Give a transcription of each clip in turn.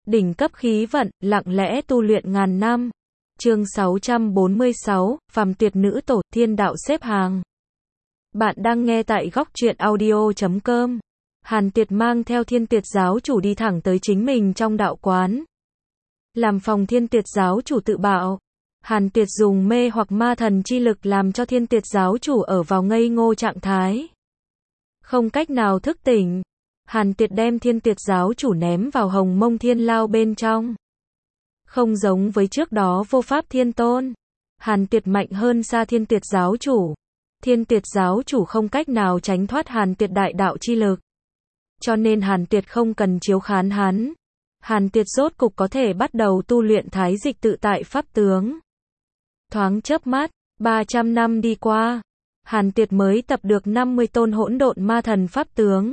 Đỉnh cấp khí vận, lặng lẽ tu luyện ngàn năm. Chương 646, phàm tuyệt nữ tổ, thiên đạo xếp hàng. Bạn đang nghe tại góc truyện audio.com. Hàn Tuyệt mang theo Thiên Tuyệt giáo chủ đi thẳng tới chính mình trong đạo quán. Làm phòng Thiên Tuyệt giáo chủ tự bạo. Hàn Tuyệt dùng mê hoặc ma thần chi lực làm cho Thiên Tuyệt giáo chủ ở vào ngây ngô trạng thái. Không cách nào thức tỉnh. Hàn Tuyệt đem Thiên Tuyệt giáo chủ ném vào Hồng Mông Thiên Lao bên trong. Không giống với trước đó Vô Pháp Thiên Tôn. Hàn Tuyệt mạnh hơn xa Thiên Tuyệt giáo chủ. Thiên Tuyệt giáo chủ không cách nào tránh thoát Hàn Tuyệt đại đạo chi lực. Cho nên Hàn Tuyệt không cần chiếu khán hắn. Hàn Tuyệt rốt cục có thể bắt đầu tu luyện thái dịch tự tại pháp tướng. Thoáng chớp mắt, 300 năm đi qua. Hàn Tuyệt mới tập được 50 tôn hỗn độn ma thần pháp tướng.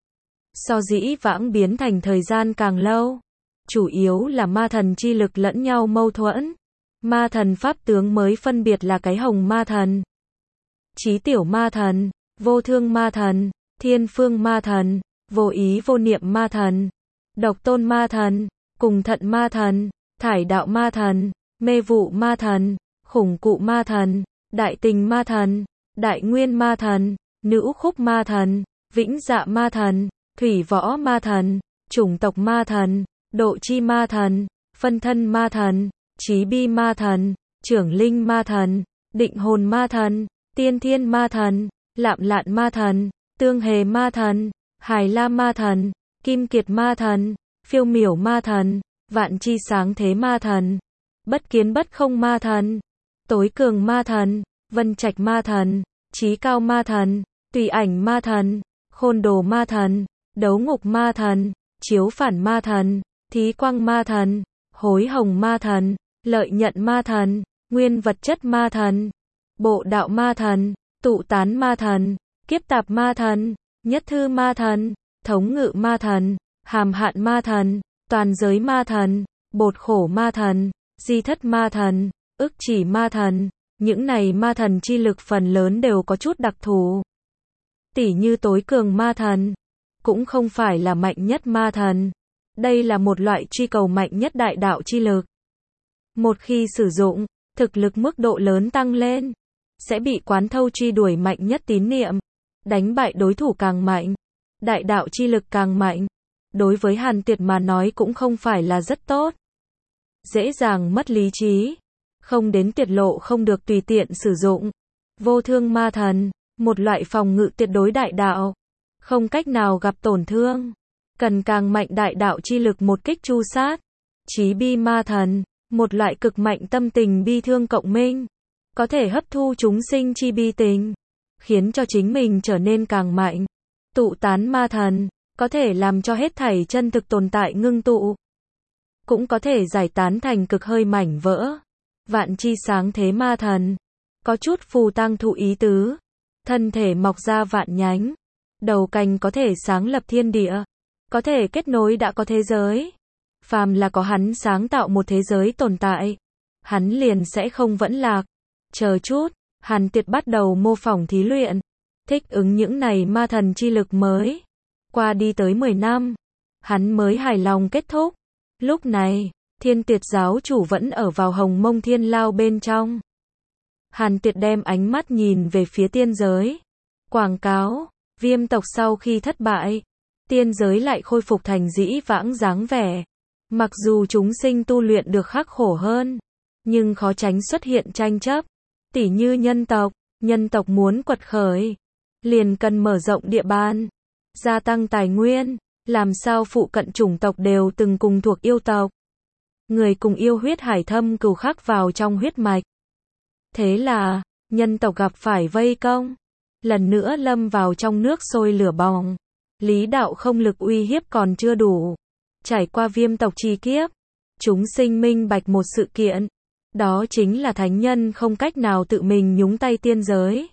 So dĩ vãng biến thành thời gian càng lâu. Chủ yếu là ma thần chi lực lẫn nhau mâu thuẫn. Ma thần pháp tướng mới phân biệt là cái hồng ma thần, chí tiểu ma thần, vô thương ma thần, thiên phương ma thần, vô ý vô niệm ma thần, độc tôn ma thần, cùng thận ma thần, thải đạo ma thần, mê vụ ma thần, khủng cụ ma thần, đại tình ma thần, đại nguyên ma thần, nữ khúc ma thần, vĩnh dạ ma thần, thủy võ ma thần, chủng tộc ma thần, độ chi ma thần, phân thân ma thần, chí bi ma thần, trưởng linh ma thần, định hồn ma thần, tiên thiên ma thần, lạm lạn ma thần, tương hề ma thần, hài la ma thần, kim kiệt ma thần, phiêu miểu ma thần, vạn chi sáng thế ma thần, bất kiến bất không ma thần, tối cường ma thần, vân trạch ma thần, chí cao ma thần, tùy ảnh ma thần, khôn đồ ma thần, đấu ngục ma thần, chiếu phản ma thần, thí quang ma thần, hối hồng ma thần, lợi nhận ma thần, nguyên vật chất ma thần, bộ đạo ma thần, tụ tán ma thần, kiếp tạp ma thần, nhất thư ma thần, thống ngự ma thần, hàm hạn ma thần, toàn giới ma thần, bột khổ ma thần, di thất ma thần, ức chỉ ma thần. Những này ma thần chi lực phần lớn đều có chút đặc thù. Tỉ như tối cường ma thần, cũng không phải là mạnh nhất ma thần. Đây là một loại truy cầu mạnh nhất đại đạo chi lực. Một khi sử dụng, thực lực mức độ lớn tăng lên, sẽ bị quán thâu truy đuổi mạnh nhất tín niệm, đánh bại đối thủ càng mạnh, đại đạo chi lực càng mạnh. Đối với Hàn Tuyệt mà nói cũng không phải là rất tốt. Dễ dàng mất lý trí, không đến tuyệt lộ không được tùy tiện sử dụng. Vô thương ma thần, một loại phòng ngự tuyệt đối đại đạo, không cách nào gặp tổn thương, cần càng mạnh đại đạo chi lực một kích tru sát. Chí bi ma thần, một loại cực mạnh tâm tình bi thương cộng minh, có thể hấp thu chúng sinh chi bi tình, khiến cho chính mình trở nên càng mạnh. Tụ tán ma thần, có thể làm cho hết thảy chân thực tồn tại ngưng tụ, cũng có thể giải tán thành cực hơi mảnh vỡ. Vạn chi sáng thế ma thần, có chút phù tang thụ ý tứ, thân thể mọc ra vạn nhánh, đầu cành có thể sáng lập thiên địa, có thể kết nối đã có thế giới. Phàm là có hắn sáng tạo một thế giới tồn tại, hắn liền sẽ không vẫn lạc. Chờ chút, Hàn Tuyệt bắt đầu mô phỏng thí luyện, thích ứng những này ma thần chi lực mới. Qua đi tới 10 năm, hắn mới hài lòng kết thúc. Lúc này, Thiên Tuyệt giáo chủ vẫn ở vào Hồng Mông Thiên Lao bên trong. Hàn Tuyệt đem ánh mắt nhìn về phía tiên giới. Quảng cáo, Viêm tộc sau khi thất bại, tiên giới lại khôi phục thành dĩ vãng dáng vẻ. Mặc dù chúng sinh tu luyện được khắc khổ hơn, nhưng khó tránh xuất hiện tranh chấp. Tỉ như nhân tộc muốn quật khởi, liền cần mở rộng địa bàn, gia tăng tài nguyên, làm sao phụ cận chủng tộc đều từng cùng thuộc yêu tộc. Người cùng yêu huyết hải thâm cừu khắc vào trong huyết mạch. Thế là, nhân tộc gặp phải vây công, lần nữa lâm vào trong nước sôi lửa bỏng. Lý đạo không lực uy hiếp còn chưa đủ. Trải qua viêm tộc chi kiếp, chúng sinh minh bạch một sự kiện. Đó chính là thánh nhân không cách nào tự mình nhúng tay tiên giới.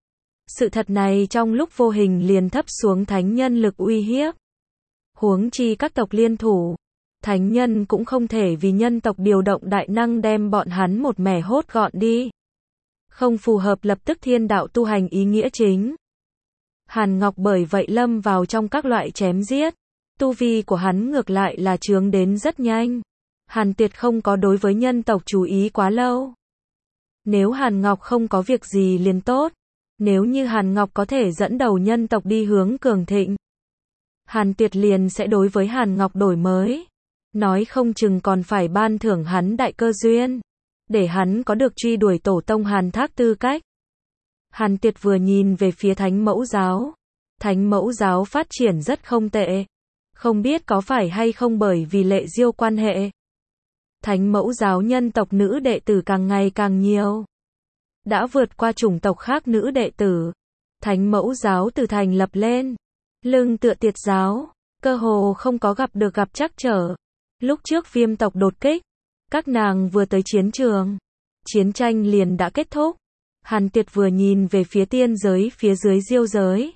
Sự thật này trong lúc vô hình liền thấp xuống thánh nhân lực uy hiếp. Huống chi các tộc liên thủ, thánh nhân cũng không thể vì nhân tộc điều động đại năng đem bọn hắn một mẻ hốt gọn đi. Không phù hợp lập tức thiên đạo tu hành ý nghĩa chính. Hàn Ngọc bởi vậy lâm vào trong các loại chém giết. Tu vi của hắn ngược lại là chướng đến rất nhanh. Hàn Tuyệt không có đối với nhân tộc chú ý quá lâu. Nếu Hàn Ngọc không có việc gì liền tốt. Nếu như Hàn Ngọc có thể dẫn đầu nhân tộc đi hướng cường thịnh, Hàn Tuyệt liền sẽ đối với Hàn Ngọc đổi mới. Nói không chừng còn phải ban thưởng hắn đại cơ duyên, để hắn có được truy đuổi tổ tông Hàn Thác tư cách. Hàn Tuyệt vừa nhìn về phía Thánh Mẫu Giáo. Thánh Mẫu Giáo phát triển rất không tệ. Không biết có phải hay không bởi vì Lệ Diêu quan hệ. Thánh Mẫu Giáo nhân tộc nữ đệ tử càng ngày càng nhiều. Đã vượt qua chủng tộc khác nữ đệ tử. Thánh Mẫu Giáo từ thành lập lên, lưng tựa Tiệt Giáo, cơ hồ không có gặp trắc trở. Lúc trước Viêm tộc đột kích, các nàng vừa tới chiến trường, chiến tranh liền đã kết thúc. Hàn Tuyệt vừa nhìn về phía tiên giới phía dưới Diêu giới.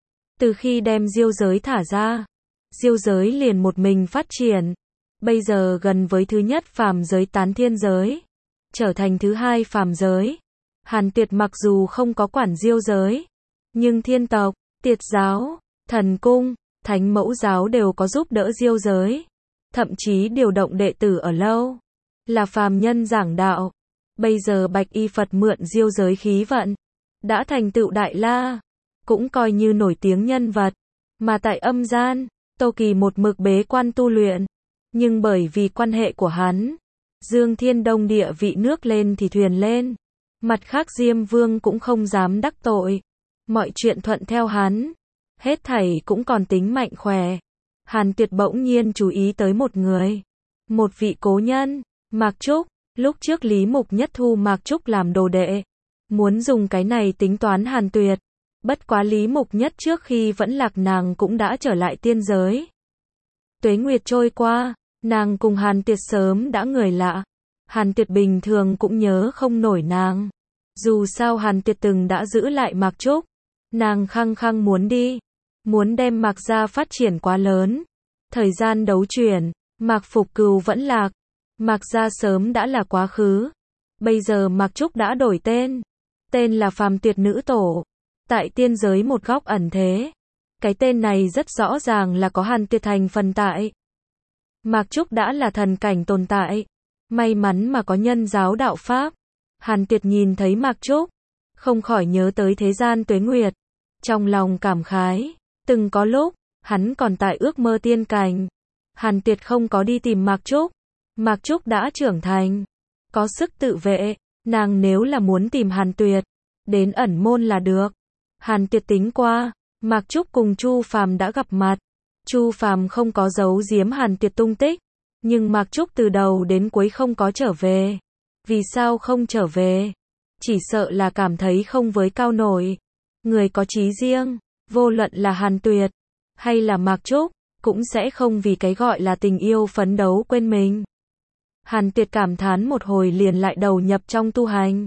Từ khi đem Diêu giới thả ra, Diêu giới liền một mình phát triển. Bây giờ gần với thứ nhất phàm giới Tán Thiên giới, trở thành thứ hai phàm giới. Hàn Tuyệt mặc dù không có quản Diêu giới, nhưng Thiên tộc, Tiệt Giáo, Thần Cung, Thánh Mẫu Giáo đều có giúp đỡ Diêu giới. Thậm chí điều động đệ tử ở lâu, là phàm nhân giảng đạo. Bây giờ Bạch Y Phật mượn Diêu giới khí vận, đã thành tựu Đại La, cũng coi như nổi tiếng nhân vật. Mà tại âm gian, Tô Kỳ một mực bế quan tu luyện. Nhưng bởi vì quan hệ của hắn, Dương Thiên Đông địa vị nước lên thì thuyền lên. Mặt khác Diêm Vương cũng không dám đắc tội. Mọi chuyện thuận theo hắn. Hết thảy cũng còn tính mạnh khỏe. Hàn Tuyệt bỗng nhiên chú ý tới một người. Một vị cố nhân, Mạc Trúc. Lúc trước Lý Mục Nhất thu Mạc Trúc làm đồ đệ. Muốn dùng cái này tính toán Hàn Tuyệt. Bất quá Lý Mục Nhất trước khi vẫn lạc nàng cũng đã trở lại tiên giới. Tuế nguyệt trôi qua, nàng cùng Hàn Tuyệt sớm đã người lạ. Hàn Tuyệt bình thường cũng nhớ không nổi nàng. Dù sao Hàn Tuyệt từng đã giữ lại Mạc Trúc. Nàng khăng khăng muốn đi. Muốn đem Mạc gia phát triển quá lớn. Thời gian đấu chuyển, Mạc Phục Cừu vẫn lạc. Mạc gia sớm đã là quá khứ. Bây giờ Mạc Trúc đã đổi tên. Tên là Phàm Tuyệt Nữ Tổ. Tại tiên giới một góc ẩn thế. Cái tên này rất rõ ràng là có Hàn Tuyệt thành phần tại. Mạc Trúc đã là thần cảnh tồn tại. May mắn mà có nhân giáo đạo Pháp. Hàn Tuyệt nhìn thấy Mạc Trúc, không khỏi nhớ tới thế gian tuế nguyệt. Trong lòng cảm khái, từng có lúc, hắn còn tại ước mơ tiên cảnh. Hàn Tuyệt không có đi tìm Mạc Trúc. Mạc Trúc đã trưởng thành, có sức tự vệ. Nàng nếu là muốn tìm Hàn Tuyệt, đến ẩn môn là được. Hàn Tuyệt tính qua, Mạc Trúc cùng Chu Phàm đã gặp mặt. Chu Phàm không có giấu giếm Hàn Tuyệt tung tích, nhưng Mạc Trúc từ đầu đến cuối không có trở về. Vì sao không trở về? Chỉ sợ là cảm thấy không với cao nổi. Người có chí riêng, vô luận là Hàn Tuyệt hay là Mạc Trúc, cũng sẽ không vì cái gọi là tình yêu phấn đấu quên mình. Hàn Tuyệt cảm thán một hồi liền lại đầu nhập trong tu hành.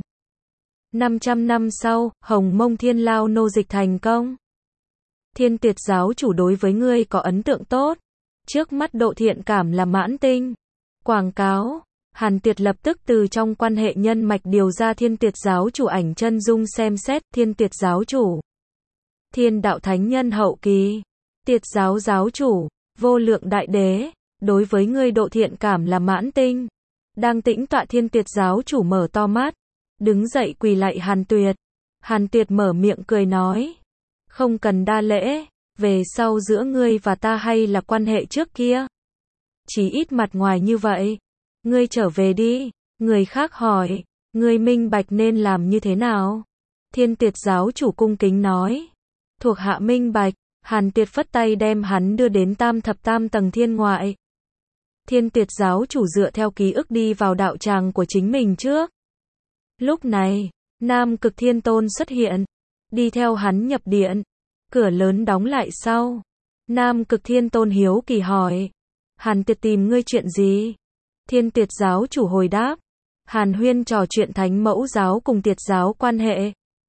500 năm sau, Hồng Mông Thiên Lao nô dịch thành công. Thiên Tuyệt giáo chủ đối với ngươi có ấn tượng tốt. Trước mắt độ thiện cảm là mãn tinh. Quảng cáo. Hàn Tuyệt lập tức từ trong quan hệ nhân mạch điều ra Thiên Tuyệt giáo chủ ảnh chân dung xem xét. Thiên Tuyệt giáo chủ, Thiên đạo thánh nhân hậu kỳ. Tiệt giáo giáo chủ, vô lượng đại đế. Đối với ngươi độ thiện cảm là mãn tinh. Đang tĩnh tọa Thiên Tuyệt giáo chủ mở to mắt, đứng dậy quỳ lạy Hàn Tuyệt. Hàn Tuyệt mở miệng cười nói, không cần đa lễ, về sau giữa ngươi và ta hay là quan hệ trước kia. Chỉ ít mặt ngoài như vậy. Ngươi trở về đi. Người khác hỏi, ngươi minh bạch nên làm như thế nào? Thiên Tuyệt giáo chủ cung kính nói, thuộc hạ minh bạch. Hàn Tuyệt phất tay đem hắn đưa đến tam thập tam tầng thiên ngoại. Thiên Tuyệt giáo chủ dựa theo ký ức đi vào đạo tràng của chính mình trước. Lúc này, Nam Cực Thiên Tôn xuất hiện, đi theo hắn nhập điện. Cửa lớn đóng lại sau. Nam Cực Thiên Tôn hiếu kỳ hỏi, Hàn Tuyệt tìm ngươi chuyện gì? Thiên Tuyệt giáo chủ hồi đáp, Hàn huyên trò chuyện Thánh Mẫu giáo cùng Tiệt giáo quan hệ.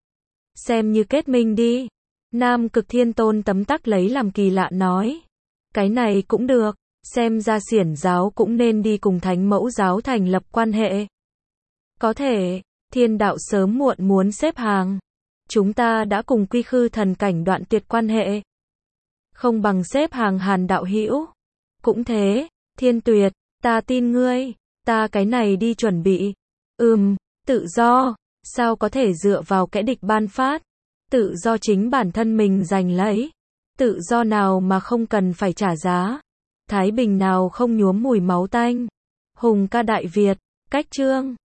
Xem như kết minh đi. Nam Cực Thiên Tôn tấm tắc lấy làm kỳ lạ nói, cái này cũng được, xem ra Xiển giáo cũng nên đi cùng Thánh Mẫu giáo thành lập quan hệ. Có thể, thiên đạo sớm muộn muốn xếp hàng. Chúng ta đã cùng Quy Khư thần cảnh đoạn tuyệt quan hệ. không bằng xếp hàng Hàn đạo hữu. Cũng thế, Thiên Tuyệt, ta tin ngươi, ta cái này đi chuẩn bị. Tự do, sao có thể dựa vào kẻ địch ban phát? Tự do chính bản thân mình giành lấy. Tự do nào mà không cần phải trả giá? Thái Bình nào không nhuốm mùi máu tanh? Hùng ca Đại Việt, cách chương